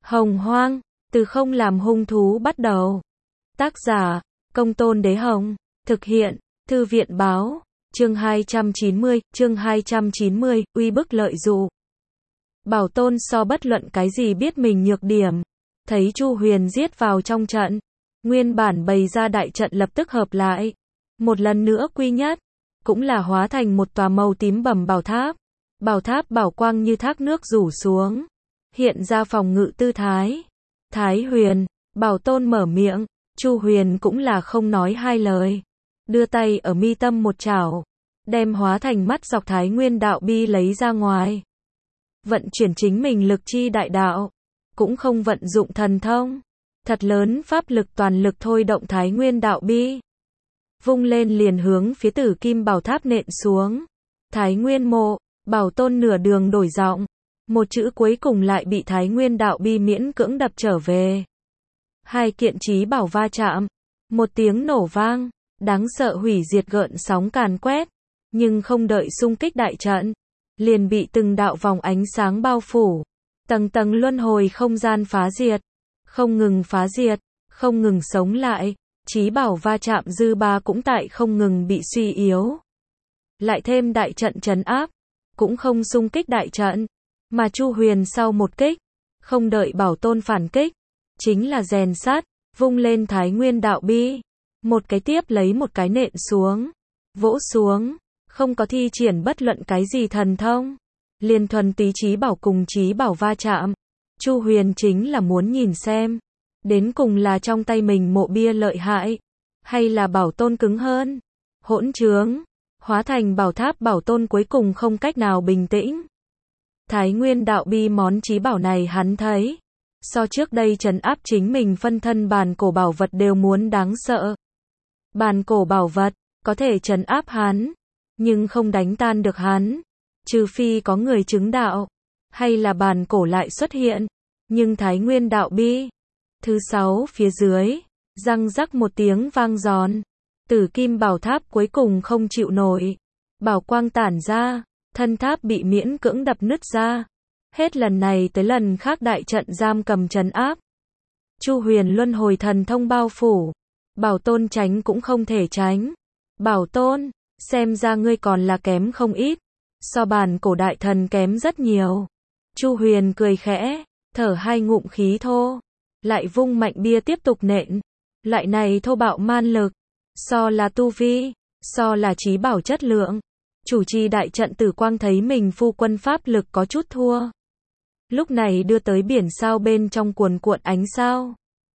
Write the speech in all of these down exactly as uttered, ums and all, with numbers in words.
Hồng Hoang, từ không làm hung thú bắt đầu. Tác giả, Công Tôn Đế Hồng. Thực hiện, Thư viện báo. Chương hai trăm chín mươi, chương hai trăm chín mươi, uy bức lợi dụ. Bảo Tôn so bất luận cái gì biết mình nhược điểm. Thấy Chu Huyền giết vào trong trận. Nguyên bản bày ra đại trận lập tức hợp lại. Một lần nữa quy nhất. Cũng là hóa thành một tòa màu tím bầm bảo tháp. Bảo tháp bảo quang như thác nước rủ xuống. Hiện ra phòng ngự tư thái. Thái Huyền, Bảo Tôn mở miệng. Chu Huyền cũng là không nói hai lời. Đưa tay ở mi tâm một chảo. Đem hóa thành mắt dọc Thái Nguyên đạo bi lấy ra ngoài. Vận chuyển chính mình lực chi đại đạo. Cũng không vận dụng thần thông. Thật lớn pháp lực toàn lực thôi động Thái Nguyên đạo bi. Vung lên liền hướng phía Tử Kim Bảo Tháp nện xuống. Thái Nguyên mộ, Bảo Tôn nửa đường đổi giọng. Một chữ cuối cùng lại bị Thái Nguyên đạo bi miễn cưỡng đập trở về. Hai kiện chí bảo va chạm. Một tiếng nổ vang. Đáng sợ hủy diệt gợn sóng càn quét. Nhưng không đợi xung kích đại trận. Liền bị từng đạo vòng ánh sáng bao phủ. Tầng tầng luân hồi không gian phá diệt. Không ngừng phá diệt. Không ngừng sống lại. Chí bảo va chạm dư ba cũng tại không ngừng bị suy yếu. Lại thêm đại trận trấn áp. Cũng không xung kích đại trận. Mà Chu Huyền sau một kích. Không đợi Bảo Tôn phản kích. Chính là rèn sát. Vung lên Thái Nguyên đạo bi. Một cái tiếp lấy một cái nện xuống. Vỗ xuống. Không có thi triển bất luận cái gì thần thông. Liên thuần túy chí bảo cùng chí bảo va chạm. Chu Huyền chính là muốn nhìn xem. Đến cùng là trong tay mình mộ bia lợi hại. Hay là Bảo Tôn cứng hơn. Hỗn trướng. Hóa thành bảo tháp Bảo Tôn cuối cùng không cách nào bình tĩnh. Thái Nguyên đạo bi món chí bảo này hắn thấy. So trước đây trấn áp chính mình phân thân bàn cổ bảo vật đều muốn đáng sợ. Bàn cổ bảo vật, có thể trấn áp hắn. Nhưng không đánh tan được hắn. Trừ phi có người chứng đạo. Hay là bàn cổ lại xuất hiện. Nhưng Thái Nguyên đạo bi. Thứ sáu phía dưới. Răng rắc một tiếng vang giòn. Tử Kim Bảo Tháp cuối cùng không chịu nổi. Bảo quang tản ra. Thân tháp bị miễn cưỡng đập nứt ra. Hết lần này tới lần khác đại trận giam cầm trấn áp. Chu Huyền luân hồi thần thông bao phủ. Bảo Tôn tránh cũng không thể tránh. Bảo Tôn, xem ra ngươi còn là kém không ít. So bàn cổ đại thần kém rất nhiều. Chu Huyền cười khẽ, thở hai ngụm khí thô. Lại vung mạnh bia tiếp tục nện. Loại này thô bạo man lực. So là tu vi. So là chí bảo chất lượng. Chủ trì đại trận Tử Quang thấy mình phu quân pháp lực có chút thua. Lúc này đưa tới biển sao bên trong cuồn cuộn ánh sao.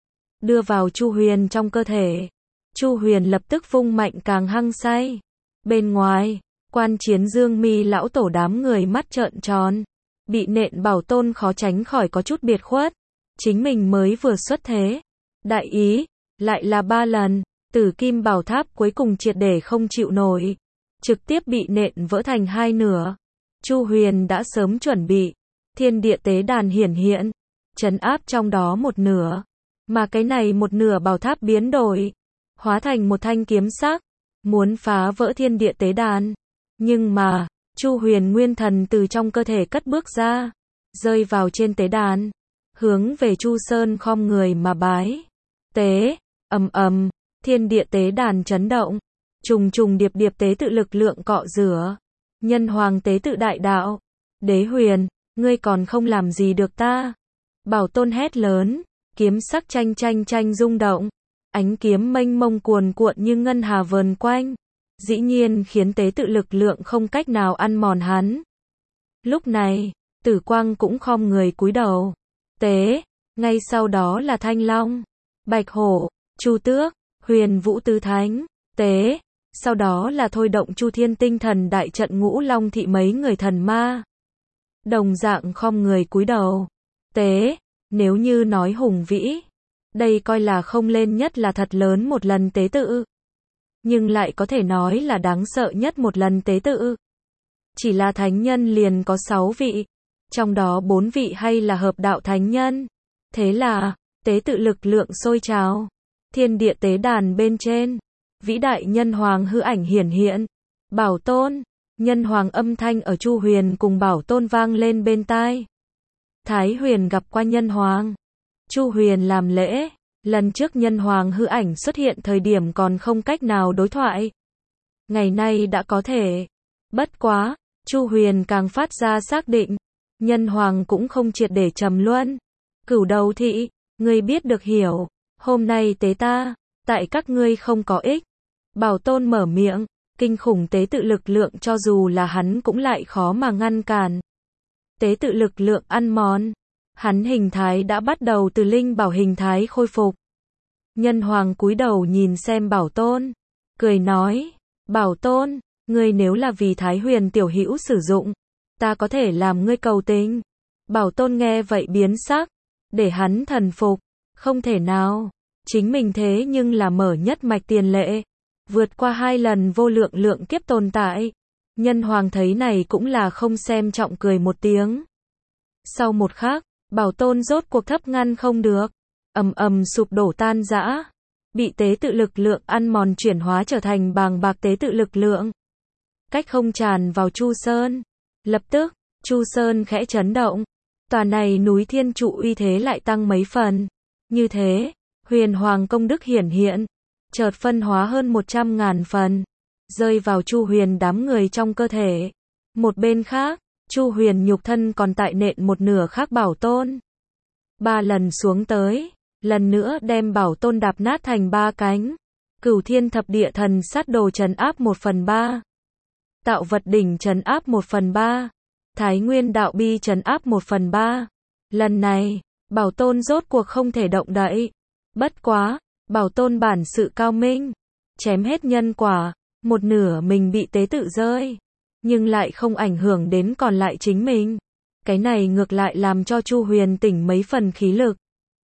Đưa vào Chu Huyền trong cơ thể. Chu Huyền lập tức vung mạnh càng hăng say. Bên ngoài, Quan Chiến Dương Mi lão tổ đám người mắt trợn tròn. Bị nện Bảo Tôn khó tránh khỏi có chút biệt khuất. Chính mình mới vừa xuất thế. Đại ý, lại là ba lần. Tử Kim Bảo Tháp cuối cùng triệt để không chịu nổi. Trực tiếp bị nện vỡ thành hai nửa. Chu Huyền đã sớm chuẩn bị. Thiên địa tế đàn hiển hiện. Trấn áp trong đó một nửa. Mà cái này một nửa bảo tháp biến đổi. Hóa thành một thanh kiếm sắc. Muốn phá vỡ thiên địa tế đàn. Nhưng mà, Chu Huyền nguyên thần từ trong cơ thể cất bước ra. Rơi vào trên tế đàn. Hướng về Chu Sơn khom người mà bái. Tế, ầm ầm, thiên địa tế đàn chấn động. Trùng trùng điệp điệp tế tự lực lượng cọ rửa. Nhân hoàng tế tự đại đạo. Đế Huyền, ngươi còn không làm gì được ta. Bảo Tôn hét lớn. Kiếm sắc tranh tranh tranh rung động. Ánh kiếm mênh mông cuồn cuộn như ngân hà vờn quanh. Dĩ nhiên khiến tế tự lực lượng không cách nào ăn mòn hắn. Lúc này, Tử Quang cũng khom người cúi đầu. Tế, ngay sau đó là Thanh Long, Bạch Hổ, Chu Tước, Huyền Vũ Tứ Thánh. Tế, sau đó là thôi động Chu Thiên Tinh Thần đại trận Ngũ Long thị mấy người thần ma. Đồng dạng khom người cúi đầu. Tế, nếu như nói hùng vĩ, đây coi là không lên nhất là thật lớn một lần tế tự. Nhưng lại có thể nói là đáng sợ nhất một lần tế tự. Chỉ là thánh nhân liền có sáu vị. Trong đó bốn vị hay là hợp đạo thánh nhân. Thế là, tế tự lực lượng sôi trào. Thiên địa tế đàn bên trên. Vĩ đại nhân hoàng hư ảnh hiển hiện. Bảo Tôn, nhân hoàng âm thanh ở Chu Huyền cùng Bảo Tôn vang lên bên tai. Thái Huyền gặp qua nhân hoàng. Chu Huyền làm lễ. Lần trước nhân hoàng hư ảnh xuất hiện thời điểm còn không cách nào đối thoại. Ngày nay đã có thể. Bất quá, Chu Huyền càng phát ra xác định, nhân hoàng cũng không triệt để trầm luân. Cửu đầu thị, ngươi biết được hiểu, hôm nay tế ta, tại các ngươi không có ích. Bảo Tôn mở miệng, kinh khủng tế tự lực lượng cho dù là hắn cũng lại khó mà ngăn cản. Tế tự lực lượng ăn mòn, hắn hình thái đã bắt đầu từ linh bảo hình thái khôi phục. Nhân hoàng cúi đầu nhìn xem Bảo Tôn, cười nói, Bảo Tôn, ngươi nếu là vì Thái Huyền tiểu hữu sử dụng, ta có thể làm ngươi cầu tình. Bảo Tôn nghe vậy biến sắc, để hắn thần phục, không thể nào, chính mình thế nhưng là mở nhất mạch tiền lệ, vượt qua hai lần vô lượng lượng kiếp tồn tại. Nhân hoàng thấy này cũng là không xem trọng cười một tiếng. Sau một khắc, Bảo Tôn rốt cuộc thấp ngăn không được, ầm ầm sụp đổ tan rã, bị tế tự lực lượng ăn mòn chuyển hóa trở thành bàng bạc tế tự lực lượng. Cách không tràn vào Chu Sơn. Lập tức, Chu Sơn khẽ chấn động. Tòa này núi thiên trụ uy thế lại tăng mấy phần. Như thế, huyền hoàng công đức hiển hiện, chợt phân hóa hơn một trăm ngàn phần, rơi vào Chu Huyền đám người trong cơ thể. Một bên khác, Chu Huyền nhục thân còn tại nện một nửa khác Bảo Tôn. Ba lần xuống tới, lần nữa đem Bảo Tôn đạp nát thành ba cánh. Cửu thiên thập địa thần sát đồ trấn áp một phần ba. Tạo vật đỉnh trấn áp một phần ba. Thái nguyên đạo bi trấn áp một phần ba. Lần này, Bảo Tôn rốt cuộc không thể động đậy. Bất quá, Bảo Tôn bản sự cao minh, chém hết nhân quả, một nửa mình bị tế tự rơi, nhưng lại không ảnh hưởng đến còn lại chính mình. Cái này ngược lại làm cho Chu Huyền tỉnh mấy phần khí lực.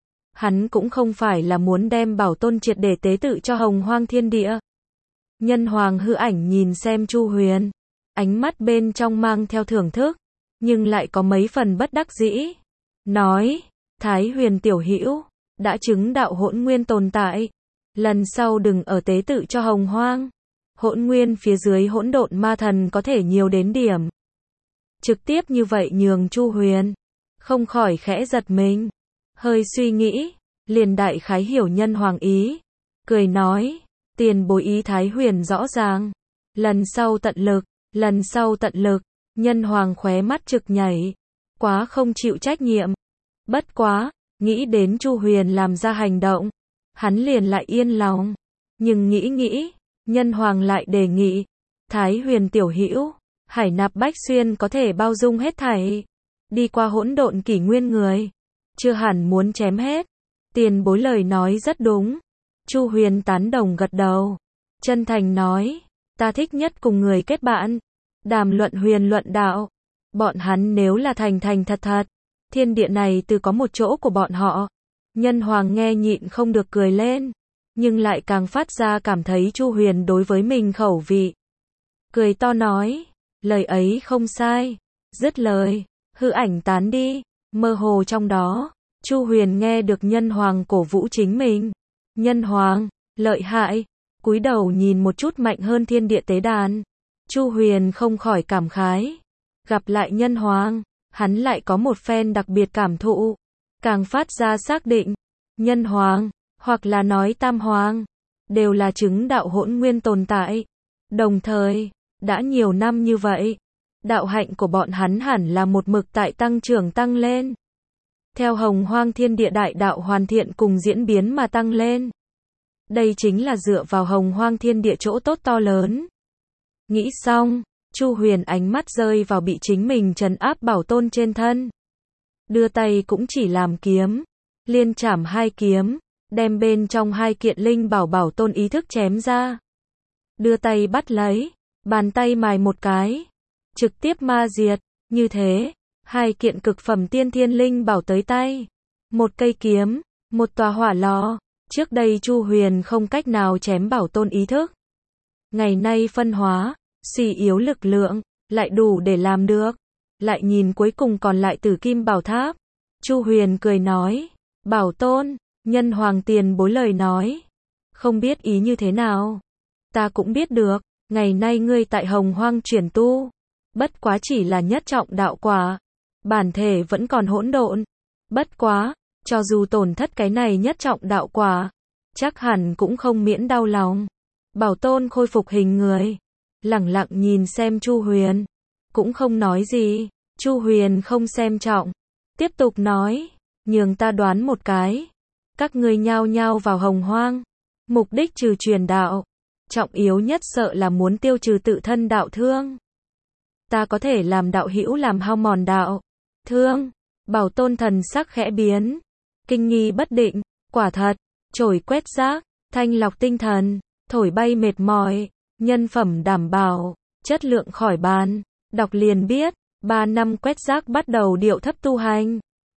Hắn cũng không phải là muốn đem Bảo Tôn triệt để tế tự cho hồng hoang thiên địa. Nhân hoàng hư ảnh nhìn xem Chu Huyền, ánh mắt bên trong mang theo thưởng thức, nhưng lại có mấy phần bất đắc dĩ. Nói, Thái Huyền tiểu hữu đã chứng đạo hỗn nguyên tồn tại, lần sau đừng ở tế tự cho hồng hoang. Hỗn nguyên phía dưới hỗn độn ma thần có thể nhiều đến điểm. Trực tiếp như vậy nhường Chu Huyền không khỏi khẽ giật mình, hơi suy nghĩ, liền đại khái hiểu nhân hoàng ý, cười nói, tiền bối ý Thái Huyền rõ ràng, lần sau tận lực, lần sau tận lực. Nhân hoàng khóe mắt trực nhảy, quá không chịu trách nhiệm. Bất quá, nghĩ đến Chu Huyền làm ra hành động, hắn liền lại yên lòng. Nhưng nghĩ nghĩ, nhân hoàng lại đề nghị, Thái Huyền tiểu hữu, hải nạp bách xuyên có thể bao dung hết thảy. Đi qua hỗn độn kỷ nguyên người, chưa hẳn muốn chém hết. Tiền bối lời nói rất đúng. Chu Huyền tán đồng gật đầu, chân thành nói, ta thích nhất cùng người kết bạn, đàm luận huyền luận đạo. Bọn hắn nếu là thành thành thật thật, thiên địa này từ có một chỗ của bọn họ. Nhân hoàng nghe nhịn không được cười lên, nhưng lại càng phát ra cảm thấy Chu Huyền đối với mình khẩu vị. Cười to nói, lời ấy không sai. Dứt lời, hư ảnh tán đi, mơ hồ trong đó, Chu Huyền nghe được nhân hoàng cổ vũ chính mình. Nhân hoàng, lợi hại, cúi đầu nhìn một chút mạnh hơn thiên địa tế đàn. Chu Huyền không khỏi cảm khái. Gặp lại nhân hoàng, hắn lại có một phen đặc biệt cảm thụ, càng phát ra xác định, nhân hoàng, hoặc là nói tam hoàng, đều là chứng đạo hỗn nguyên tồn tại. Đồng thời, đã nhiều năm như vậy, đạo hạnh của bọn hắn hẳn là một mực tại tăng trưởng tăng lên. Theo hồng hoang thiên địa đại đạo hoàn thiện cùng diễn biến mà tăng lên. Đây chính là dựa vào hồng hoang thiên địa chỗ tốt to lớn. Nghĩ xong, Chu Huyền ánh mắt rơi vào bị chính mình trấn áp Bảo Tôn trên thân. Đưa tay cũng chỉ làm kiếm, liên chảm hai kiếm, đem bên trong hai kiện linh bảo Bảo Tôn ý thức chém ra. Đưa tay bắt lấy, bàn tay mài một cái, trực tiếp ma diệt. Như thế, hai kiện cực phẩm tiên thiên linh bảo tới tay. Một cây kiếm, một tòa hỏa lò. Trước đây Chu Huyền không cách nào chém Bảo Tôn ý thức. Ngày nay phân hóa, suy yếu lực lượng, lại đủ để làm được. Lại nhìn cuối cùng còn lại Tử Kim Bảo Tháp. Chu Huyền cười nói, Bảo Tôn, nhân hoàng tiền bối lời nói, không biết ý như thế nào. Ta cũng biết được, ngày nay ngươi tại hồng hoang chuyển tu, bất quá chỉ là nhất trọng đạo quả, bản thể vẫn còn hỗn độn. Bất quá, cho dù tổn thất cái này nhất trọng đạo quả, chắc hẳn cũng không miễn đau lòng. Bảo Tôn khôi phục hình người, lẳng lặng nhìn xem Chu Huyền, cũng không nói gì. Chu Huyền không xem trọng, tiếp tục nói, nhường ta đoán một cái, các ngươi nhao nhao vào Hồng Hoang, mục đích trừ truyền đạo, trọng yếu nhất sợ là muốn tiêu trừ tự thân đạo thương. Ta có thể làm đạo hữu làm hao mòn đạo thương. Bảo Tôn thần sắc khẽ biến, kinh nghi bất định, quả thật, chổi quét rác, thanh lọc tinh thần, thổi bay mệt mỏi, nhân phẩm đảm bảo, chất lượng khỏi bàn. Đọc liền biết, ba năm quét rác bắt đầu điệu thấp tu hành.